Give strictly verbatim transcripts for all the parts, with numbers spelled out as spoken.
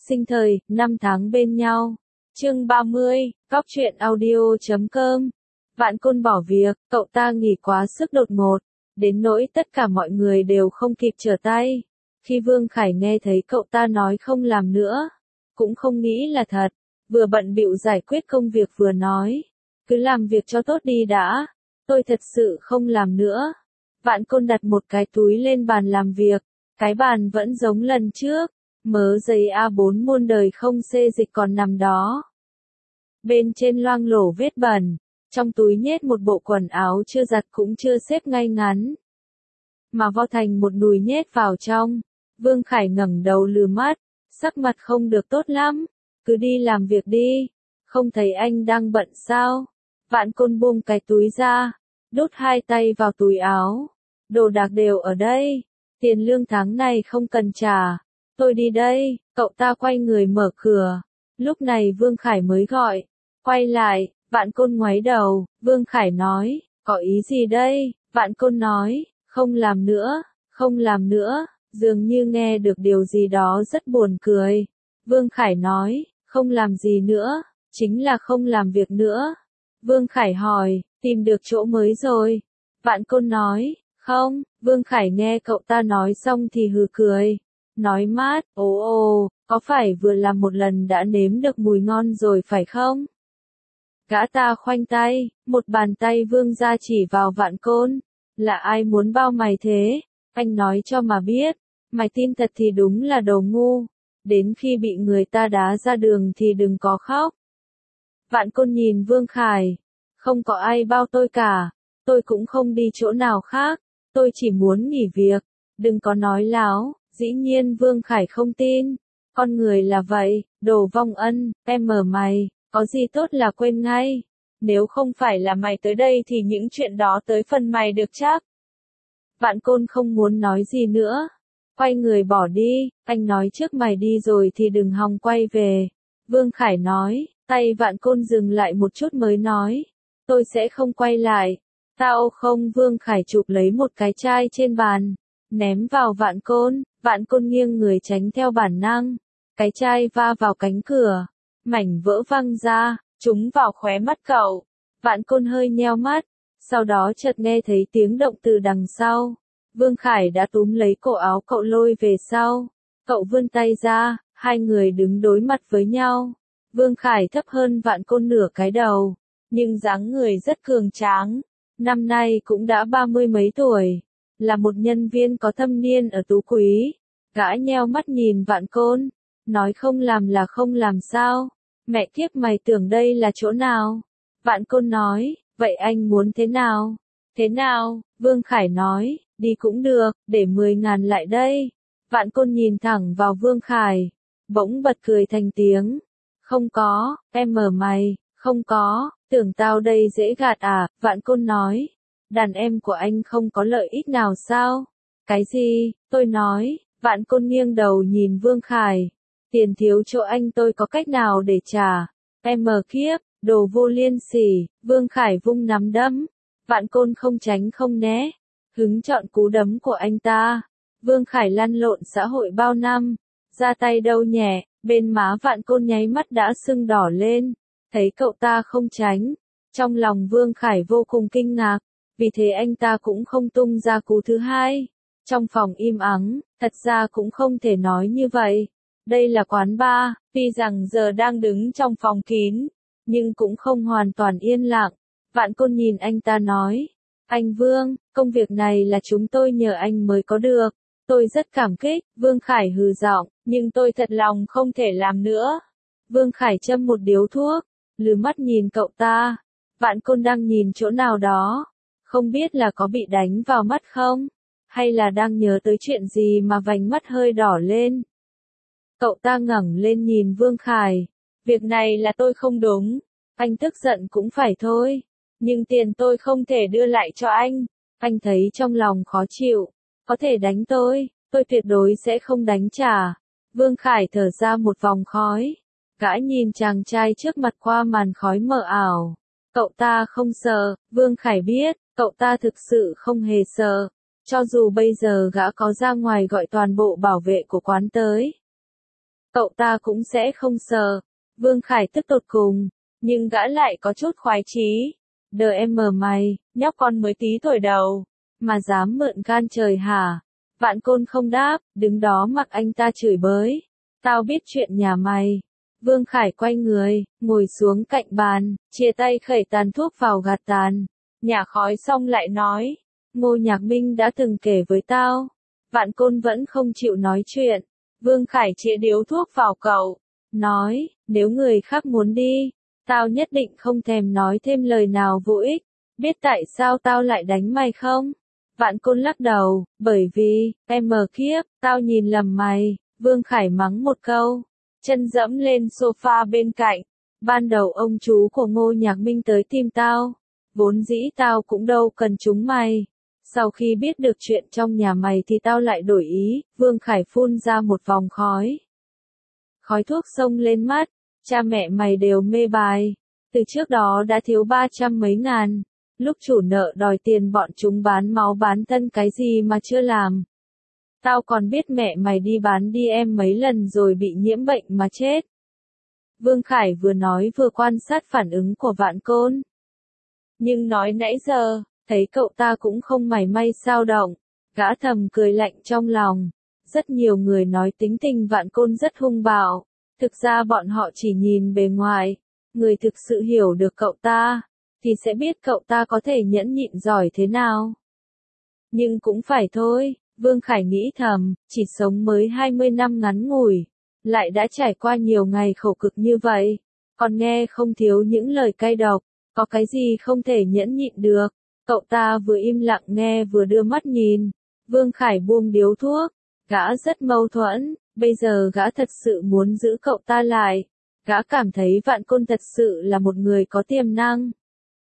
sinh thời, năm tháng bên nhau. Chương ba mươi, Góc truyện audio chấm com. Vạn Côn bỏ việc, cậu ta nghỉ quá sức đột ngột, đến nỗi tất cả mọi người đều không kịp trở tay. Khi Vương Khải nghe thấy cậu ta nói không làm nữa, cũng không nghĩ là thật, vừa bận bịu giải quyết công việc vừa nói, cứ làm việc cho tốt đi đã, tôi thật sự không làm nữa. Vạn Côn đặt một cái túi lên bàn làm việc, cái bàn vẫn giống lần trước, mớ giấy A bốn muôn đời không xê dịch còn nằm đó. Bên trên loang lổ vết bẩn, trong túi nhét một bộ quần áo chưa giặt cũng chưa xếp ngay ngắn, mà vo thành một nùi nhét vào trong. Vương Khải ngẩng đầu lừ mắt, sắc mặt không được tốt lắm, cứ đi làm việc đi, không thấy anh đang bận sao? Vạn Côn buông cái túi ra, đút hai tay vào túi áo, đồ đạc đều ở đây, tiền lương tháng này không cần trả, tôi đi đây. Cậu ta quay người mở cửa, lúc này Vương Khải mới gọi, quay lại. Vạn Côn ngoáy đầu, Vương Khải nói, có ý gì đây? Vạn Côn nói, không làm nữa, không làm nữa, dường như nghe được điều gì đó rất buồn cười. Vương Khải nói, không làm gì nữa, chính là không làm việc nữa. Vương Khải hỏi, tìm được chỗ mới rồi? Vạn Côn nói, không. Vương Khải nghe cậu ta nói xong thì hừ cười, nói mát, ồ ồ, có phải vừa làm một lần đã nếm được mùi ngon rồi phải không? Gã ta khoanh tay, một bàn tay vương ra chỉ vào Vạn Côn, là ai muốn bao mày thế? Anh nói cho mà biết, mày tin thật thì đúng là đồ ngu, đến khi bị người ta đá ra đường thì đừng có khóc. Vạn Côn nhìn Vương Khải, không có ai bao tôi cả, tôi cũng không đi chỗ nào khác, tôi chỉ muốn nghỉ việc, đừng có nói láo. Dĩ nhiên Vương Khải không tin, con người là vậy, đồ vong ân, em mở mày, có gì tốt là quên ngay, nếu không phải là mày tới đây thì những chuyện đó tới phần mày được chắc. Vạn Côn không muốn nói gì nữa, quay người bỏ đi. Anh nói trước mày đi rồi thì đừng hòng quay về. Vương Khải nói, tay Vạn Côn dừng lại một chút mới nói, tôi sẽ không quay lại. Tao không. Vương Khải chụp lấy một cái chai trên bàn, ném vào Vạn Côn. Vạn Côn nghiêng người tránh theo bản năng, cái chai va vào cánh cửa, mảnh vỡ văng ra, trúng vào khóe mắt cậu. Vạn Côn hơi nheo mắt, sau đó chợt nghe thấy tiếng động từ đằng sau. Vương Khải đã túm lấy cổ áo cậu lôi về sau. Cậu vươn tay ra, hai người đứng đối mặt với nhau. Vương Khải thấp hơn Vạn Côn nửa cái đầu, nhưng dáng người rất cường tráng. Năm nay cũng đã ba mươi mấy tuổi, là một nhân viên có thâm niên ở Tú Quý. Gã nheo mắt nhìn Vạn Côn, nói không làm là không làm sao? Mẹ kiếp mày tưởng đây là chỗ nào? Vạn Côn nói, vậy anh muốn thế nào? Thế nào? Vương Khải nói, đi cũng được, để mười ngàn lại đây. Vạn Côn nhìn thẳng vào Vương Khải, bỗng bật cười thành tiếng. Không có, em mở mày, không có, tưởng tao đây dễ gạt à? Vạn Côn nói, đàn em của anh không có lợi ích nào sao? Cái gì? Tôi nói. Vạn Côn nghiêng đầu nhìn Vương Khải, tiền thiếu chỗ anh tôi có cách nào để trả? Em mở kiếp, đồ vô liêm sỉ. Vương Khải vung nắm đấm, Vạn Côn không tránh không né, hứng chọn cú đấm của anh ta. Vương Khải lăn lộn xã hội bao năm, ra tay đâu nhẹ, bên má Vạn Côn nháy mắt đã sưng đỏ lên, thấy cậu ta không tránh, trong lòng Vương Khải vô cùng kinh ngạc, vì thế anh ta cũng không tung ra cú thứ hai. Trong phòng im ắng, thật ra cũng không thể nói như vậy. Đây là quán bar, tuy rằng giờ đang đứng trong phòng kín, nhưng cũng không hoàn toàn yên lặng. Vạn Côn nhìn anh ta nói, anh Vương, công việc này là chúng tôi nhờ anh mới có được. Tôi rất cảm kích. Vương Khải hừ giọng, nhưng tôi thật lòng không thể làm nữa. Vương Khải châm một điếu thuốc, lừ mắt nhìn cậu ta. Vạn Côn đang nhìn chỗ nào đó, không biết là có bị đánh vào mắt không? Hay là đang nhớ tới chuyện gì mà vành mắt hơi đỏ lên. Cậu ta ngẩng lên nhìn Vương Khải, việc này là tôi không đúng, anh tức giận cũng phải thôi, nhưng tiền tôi không thể đưa lại cho anh, anh thấy trong lòng khó chịu, có thể đánh tôi, tôi tuyệt đối sẽ không đánh trả. Vương Khải thở ra một vòng khói, gã nhìn chàng trai trước mặt qua màn khói mờ ảo, cậu ta không sợ. Vương Khải biết, cậu ta thực sự không hề sợ. Cho dù bây giờ gã có ra ngoài gọi toàn bộ bảo vệ của quán tới, cậu ta cũng sẽ không sợ. Vương Khải tức tột cùng, nhưng gã lại có chút khoái chí. Đờ em mờ mày, nhóc con mới tí tuổi đầu, mà dám mượn gan trời hả? Vạn Côn không đáp, đứng đó mặc anh ta chửi bới. Tao biết chuyện nhà mày. Vương Khải quay người, ngồi xuống cạnh bàn, chia tay khẩy tàn thuốc vào gạt tàn. Nhả khói xong lại nói, Ngô Nhạc Minh đã từng kể với tao. Vạn Côn vẫn không chịu nói chuyện. Vương Khải chĩa điếu thuốc vào cậu, nói, nếu người khác muốn đi, tao nhất định không thèm nói thêm lời nào vô ích. Biết tại sao tao lại đánh mày không? Vạn Côn lắc đầu, bởi vì, em mờ kiếp, tao nhìn lầm mày. Vương Khải mắng một câu, chân dẫm lên sofa bên cạnh. Ban đầu ông chú của Ngô Nhạc Minh tới tìm tao, vốn dĩ tao cũng đâu cần chúng mày. Sau khi biết được chuyện trong nhà mày thì tao lại đổi ý. Vương Khải phun ra một vòng khói. Khói thuốc xông lên mắt, cha mẹ mày đều mê bài. Từ trước đó đã thiếu ba trăm mấy ngàn. Lúc chủ nợ đòi tiền bọn chúng bán máu bán thân cái gì mà chưa làm. Tao còn biết mẹ mày đi bán đi em mấy lần rồi bị nhiễm bệnh mà chết. Vương Khải vừa nói vừa quan sát phản ứng của Vạn Côn. Nhưng nói nãy giờ, thấy cậu ta cũng không mảy may dao động. Gã thầm cười lạnh trong lòng. Rất nhiều người nói tính tình Vạn Côn rất hung bạo. Thực ra bọn họ chỉ nhìn bề ngoài. Người thực sự hiểu được cậu ta, thì sẽ biết cậu ta có thể nhẫn nhịn giỏi thế nào. Nhưng cũng phải thôi, Vương Khải nghĩ thầm, chỉ sống mới hai mươi năm ngắn ngủi, lại đã trải qua nhiều ngày khổ cực như vậy, còn nghe không thiếu những lời cay độc, có cái gì không thể nhẫn nhịn được. Cậu ta vừa im lặng nghe vừa đưa mắt nhìn. Vương Khải buông điếu thuốc, gã rất mâu thuẫn, bây giờ gã thật sự muốn giữ cậu ta lại. Gã cảm thấy Vạn Côn thật sự là một người có tiềm năng.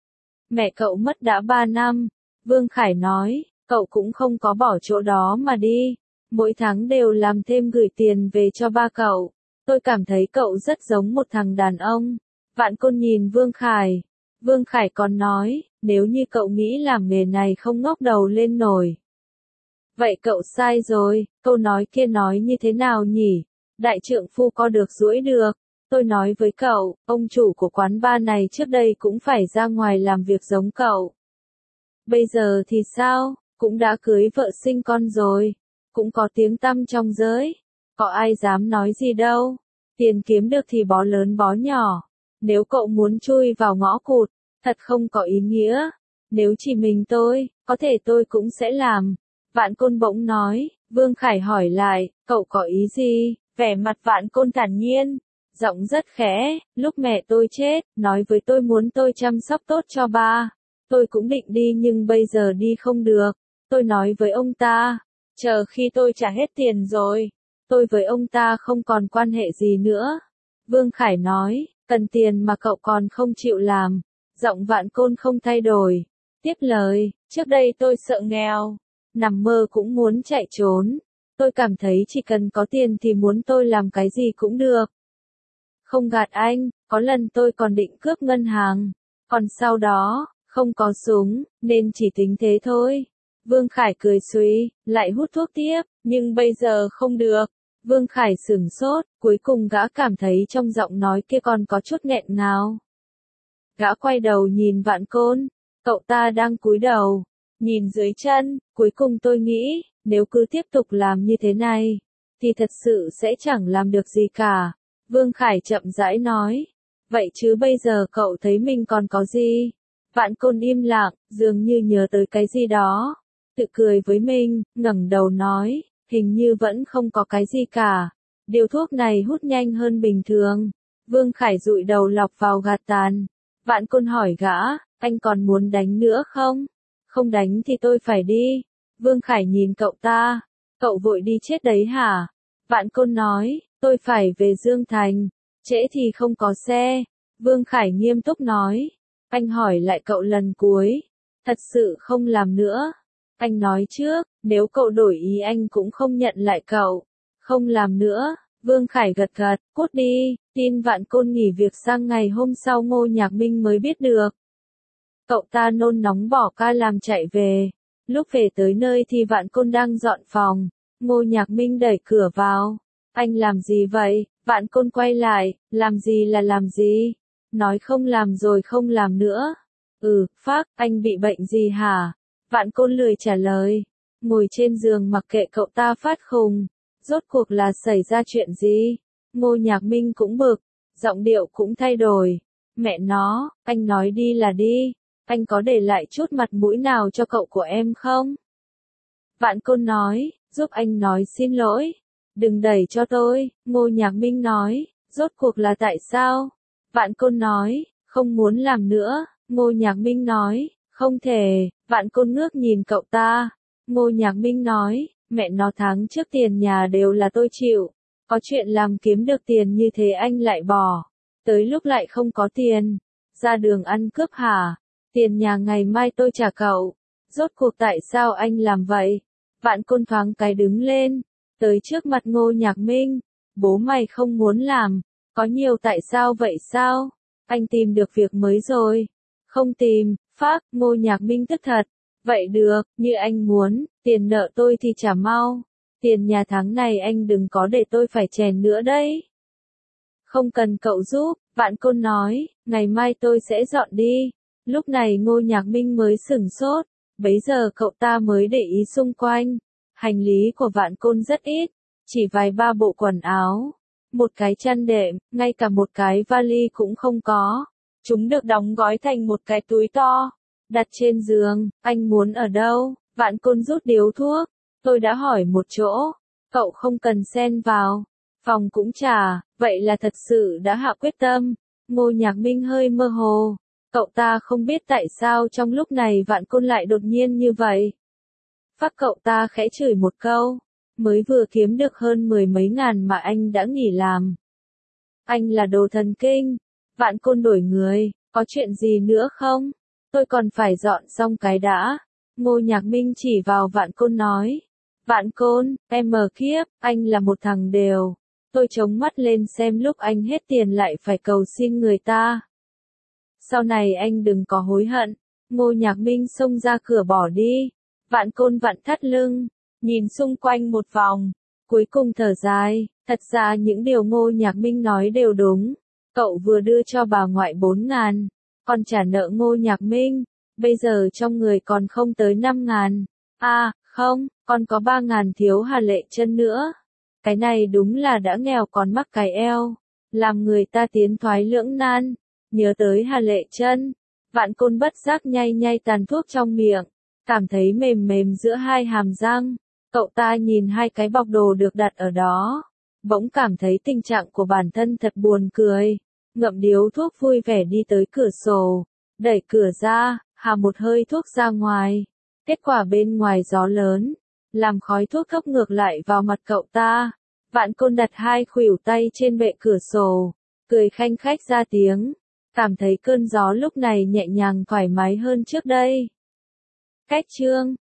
Mẹ cậu mất đã ba năm, Vương Khải nói, cậu cũng không có bỏ chỗ đó mà đi. Mỗi tháng đều làm thêm gửi tiền về cho ba cậu. Tôi cảm thấy cậu rất giống một thằng đàn ông. Vạn Côn nhìn Vương Khải. Vương Khải còn nói, nếu như cậu nghĩ làm nghề này không ngóc đầu lên nổi. Vậy cậu sai rồi, câu nói kia nói như thế nào nhỉ? Đại trượng phu có được duỗi được. Tôi nói với cậu, ông chủ của quán bar này trước đây cũng phải ra ngoài làm việc giống cậu. Bây giờ thì sao, cũng đã cưới vợ sinh con rồi, cũng có tiếng tăm trong giới, có ai dám nói gì đâu. Tiền kiếm được thì bó lớn bó nhỏ, nếu cậu muốn chui vào ngõ cụt, thật không có ý nghĩa. Nếu chỉ mình tôi, có thể tôi cũng sẽ làm. Vạn Côn bỗng nói. Vương Khải hỏi lại, cậu có ý gì? Vẻ mặt Vạn Côn thản nhiên, giọng rất khẽ, lúc mẹ tôi chết, nói với tôi muốn tôi chăm sóc tốt cho ba. Tôi cũng định đi nhưng bây giờ đi không được. Tôi nói với ông ta, chờ khi tôi trả hết tiền rồi, tôi với ông ta không còn quan hệ gì nữa. Vương Khải nói, cần tiền mà cậu còn không chịu làm. Giọng Vạn Côn không thay đổi. Tiếp lời, trước đây tôi sợ nghèo, nằm mơ cũng muốn chạy trốn. Tôi cảm thấy chỉ cần có tiền thì muốn tôi làm cái gì cũng được. Không gạt anh, có lần tôi còn định cướp ngân hàng. Còn sau đó, không có súng, nên chỉ tính thế thôi. Vương Khải cười suy, lại hút thuốc tiếp, nhưng bây giờ không được. Vương Khải sửng sốt, cuối cùng gã cảm thấy trong giọng nói kia còn có chút nghẹn ngào. Gã quay đầu nhìn Vạn Côn, cậu ta đang cúi đầu, nhìn dưới chân, cuối cùng tôi nghĩ, nếu cứ tiếp tục làm như thế này, thì thật sự sẽ chẳng làm được gì cả. Vương Khải chậm rãi nói, vậy chứ bây giờ cậu thấy mình còn có gì? Vạn Côn im lặng, dường như nhớ tới cái gì đó, tự cười với mình, ngẩng đầu nói, hình như vẫn không có cái gì cả. Điếu thuốc này hút nhanh hơn bình thường. Vương Khải dụi đầu lọc vào gạt tàn. Vạn Côn hỏi gã, anh còn muốn đánh nữa không? Không đánh thì tôi phải đi. Vương Khải nhìn cậu ta, cậu vội đi chết đấy hả? Vạn Côn nói, tôi phải về Dương Thành, trễ thì không có xe. Vương Khải nghiêm túc nói, anh hỏi lại cậu lần cuối, thật sự không làm nữa. Anh nói trước, nếu cậu đổi ý anh cũng không nhận lại cậu. Không làm nữa. Vương Khải gật gật, cút đi. Tin Vạn Côn nghỉ việc sang ngày hôm sau Ngô Nhạc Minh mới biết được. Cậu ta nôn nóng bỏ ca làm chạy về. Lúc về tới nơi thì Vạn Côn đang dọn phòng. Ngô Nhạc Minh đẩy cửa vào. Anh làm gì vậy? Vạn Côn quay lại, làm gì là làm gì? Nói không làm rồi không làm nữa. Ừ, phác, anh bị bệnh gì hả? Vạn Côn lười trả lời. Ngồi trên giường mặc kệ cậu ta phát khùng. Rốt cuộc là xảy ra chuyện gì? Ngô Nhạc Minh cũng bực. Giọng điệu cũng thay đổi. Mẹ nó, anh nói đi là đi. Anh có để lại chút mặt mũi nào cho cậu của em không? Vạn Côn nói, giúp anh nói xin lỗi. Đừng đẩy cho tôi, Ngô Nhạc Minh nói, rốt cuộc là tại sao? Vạn Côn nói, không muốn làm nữa. Ngô Nhạc Minh nói, không thể. Vạn Côn ngước nhìn cậu ta. Ngô Nhạc Minh nói, mẹ nó tháng trước tiền nhà đều là tôi chịu. Có chuyện làm kiếm được tiền như thế anh lại bỏ. Tới lúc lại không có tiền. Ra đường ăn cướp hả? Tiền nhà ngày mai tôi trả cậu. Rốt cuộc tại sao anh làm vậy? Vạn Côn thoáng cái đứng lên. Tới trước mặt Ngô Nhạc Minh. Bố mày không muốn làm. Có nhiều tại sao vậy sao? Anh tìm được việc mới rồi. Không tìm, phác, Ngô Nhạc Minh tức thật. Vậy được, như anh muốn, tiền nợ tôi thì trả mau. Tiền nhà tháng này anh đừng có để tôi phải chèn nữa đấy. Không cần cậu giúp, Vạn Côn nói, ngày mai tôi sẽ dọn đi. Lúc này Ngô Nhạc Minh mới sửng sốt, bấy giờ cậu ta mới để ý xung quanh. Hành lý của Vạn Côn rất ít, chỉ vài ba bộ quần áo, một cái chăn đệm, ngay cả một cái vali cũng không có. Chúng được đóng gói thành một cái túi to, đặt trên giường. Anh muốn ở đâu? Vạn Côn rút điếu thuốc. Tôi đã hỏi một chỗ, cậu không cần xen vào. Phòng cũng trả, vậy là thật sự đã hạ quyết tâm. Ngô Nhạc Minh hơi mơ hồ. Cậu ta không biết tại sao trong lúc này Vạn Côn lại đột nhiên như vậy. Phát cậu ta khẽ chửi một câu. Mới vừa kiếm được hơn mười mấy ngàn mà anh đã nghỉ làm. Anh là đồ thần kinh. Vạn Côn đổi người, có chuyện gì nữa không? Tôi còn phải dọn xong cái đã. Ngô Nhạc Minh chỉ vào Vạn Côn nói. Vạn Côn, em mờ kiếp, anh là một thằng đều. Tôi chống mắt lên xem lúc anh hết tiền lại phải cầu xin người ta. Sau này anh đừng có hối hận. Ngô Nhạc Minh xông ra cửa bỏ đi. Vạn Côn vặn thắt lưng, nhìn xung quanh một vòng. Cuối cùng thở dài, thật ra những điều Ngô Nhạc Minh nói đều đúng. Cậu vừa đưa cho bà ngoại bốn ngàn, còn trả nợ Ngô Nhạc Minh. Bây giờ trong người còn không tới năm ngàn. À, không, còn có ba ngàn thiếu Hà Lệ Chân nữa. Cái này đúng là đã nghèo còn mắc cái eo. Làm người ta tiến thoái lưỡng nan. Nhớ tới Hà Lệ Chân, Vạn Côn bất giác nhay nhay tàn thuốc trong miệng. Cảm thấy mềm mềm giữa hai hàm răng. Cậu ta nhìn hai cái bọc đồ được đặt ở đó. Bỗng cảm thấy tình trạng của bản thân thật buồn cười. Ngậm điếu thuốc vui vẻ đi tới cửa sổ. Đẩy cửa ra, hà một hơi thuốc ra ngoài. Kết quả bên ngoài gió lớn. Làm khói thuốc thốc ngược lại vào mặt cậu ta. Vạn Côn đặt hai khuỷu tay trên bệ cửa sổ. Cười khanh khách ra tiếng. Cảm thấy cơn gió lúc này nhẹ nhàng thoải mái hơn trước đây. Cách chương